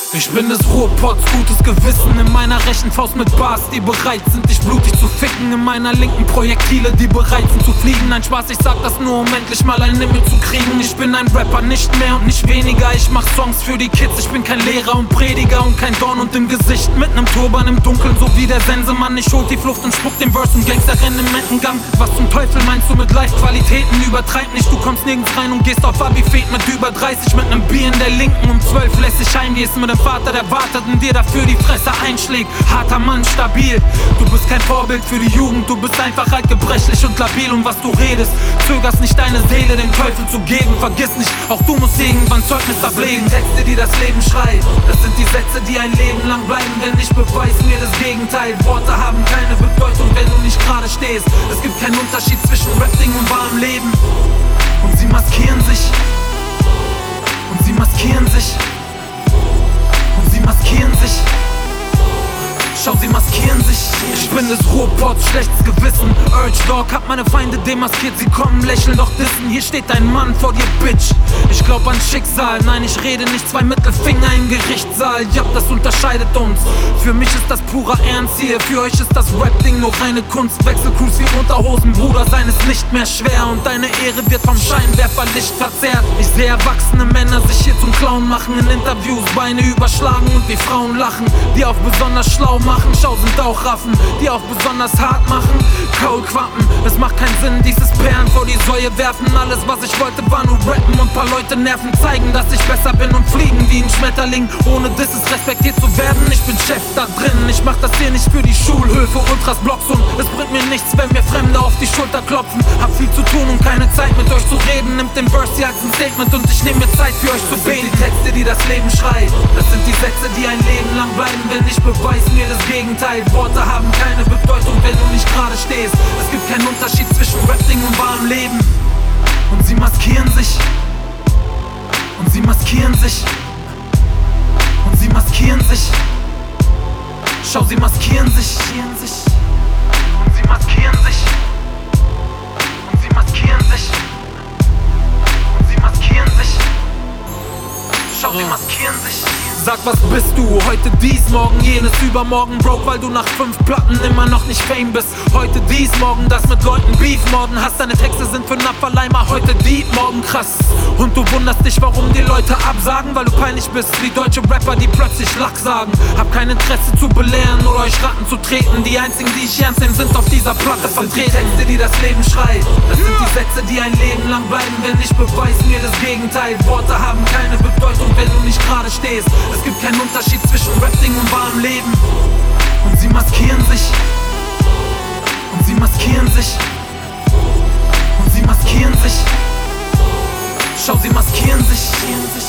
Ich bin des Ruhrpots, gutes Gewissen in meiner rechten Faust mit Bars, die bereit sind, dich blutig zu ficken. In meiner linken Projektile, die bereit sind zu fliegen. Nein, Spaß, ich sag das nur, um endlich mal ein Limit zu kriegen. Ich bin ein Rapper, nicht mehr und nicht weniger. Ich mach Songs für die Kids, ich bin kein Lehrer und Prediger und kein Dorn und im Gesicht. Mit nem Turban im Dunkeln, so wie der Sensemann. Ich hol die Flucht und spuck den Verse und Gangsterrennen im Entengang. Was zum Teufel meinst du mit Live-Qualitäten? Übertreib nicht, du kommst nirgends rein und gehst auf Abi-Fete mit über 30. Mit nem Bier in der Linken, um 12 lässt sich heimgehst mit dem Vater, der wartet und dir dafür die Fresse einschlägt. Harter Mann, stabil. Du bist kein Vorbild für die Jugend, du bist einfach halt gebrechlich und labil. Um was du redest, zögerst nicht deine Seele dem Teufel zu geben. Vergiss nicht, auch du musst irgendwann Zeugnis ablegen. Texte, die das Leben schreibt, das sind die Sätze, die ein Leben lang bleiben. Wenn ich beweis mir das Gegenteil. Worte haben keine Bedeutung, wenn du nicht gerade stehst. Es gibt keinen Unterschied zwischen Rapping und wahrem Leben. Und sie maskieren sich. Und sie maskieren sich. Und sie maskieren sich. Schau, sie maskieren sich. Ich bin des Ruhrpots, schlechtes Gewissen. Urge Dog, hab meine Feinde demaskiert. Sie kommen, lächeln, doch dissen. Hier steht ein Mann vor dir, Bitch. Ich glaub an Schicksal, nein, ich rede nicht. 2 Mittelfinger im Gerichtssaal. Ja, das unterscheidet uns. Für mich ist das purer Ernst hier. Für euch ist das Rap-Ding nur reine Kunst. Wechselcruise wie Unterhosen, Bruder, sein ist nicht mehr schwer. Und deine Ehre wird vom Scheinwerferlicht verzerrt. Ich sehe erwachsene Männer sich hier zum Clown machen. In Interviews Beine überschlagen und wie Frauen lachen. Die auf besonders schlau machen, schau, sind auch Raffen, die auch besonders hart machen. Kaulquappen, es macht keinen Sinn, dieses Perlen vor die Säue werfen. Alles, was ich wollte, war nur rappen und paar Leute nerven. Zeigen, dass ich besser bin und fliegen wie ein Schmetterling. Ohne Disses respektiert zu werden, ich bin Chef da drin. Ich mach das hier nicht für die Schulhöfe, Ultras, Blocks und es bringt mir nichts, wenn mir Fremde auf die Schulter klopfen. Hab viel zu tun und keine Zeit mit euch zu reden. Nimmt den Verse hier als ein Statement und ich nehm mir Zeit für euch zu beten. Die Texte, die das Leben schreibt, das sind die Sätze, die ein Leben lang bleiben. Wenn ich beweis mir das Gegenteil. Worte haben keine Bedeutung, wenn du nicht gerade stehst. Es gibt keinen Unterschied zwischen Rapping und wahrem Leben. Und sie maskieren sich. Und sie maskieren sich. Und sie maskieren sich. Schau, sie maskieren sich. Und sie maskieren sich. Und sie maskieren sich. Und sie maskieren sich. Schau, sie maskieren sich. Sag, was bist du? Heute dies, morgen jenes, übermorgen broke, weil du nach 5 Platten immer noch nicht Fame bist. Heute dies, morgen das, mit Leuten Beef morden hast. Deine Texte sind für Napperleimer, heute die, morgen krass. Und du wunderst dich, warum die Leute absagen, weil du peinlich bist, wie deutsche Rapper, die plötzlich Lack sagen. Hab kein Interesse zu belehren oder euch Ratten zu treten. Die einzigen, die ich ernst nehme, sind auf dieser Platte vertreten. Texte, die das Leben schreibt, das sind die Sätze, die ein Leben lang bleiben. Wenn ich beweis mir das Gegenteil. Worte haben keine Bedeutung, wenn du nicht gerade stehst. Es gibt keinen Unterschied zwischen Rapping und wahrem Leben. Und sie maskieren sich. Und sie maskieren sich. Und sie maskieren sich. Schau, sie maskieren sich.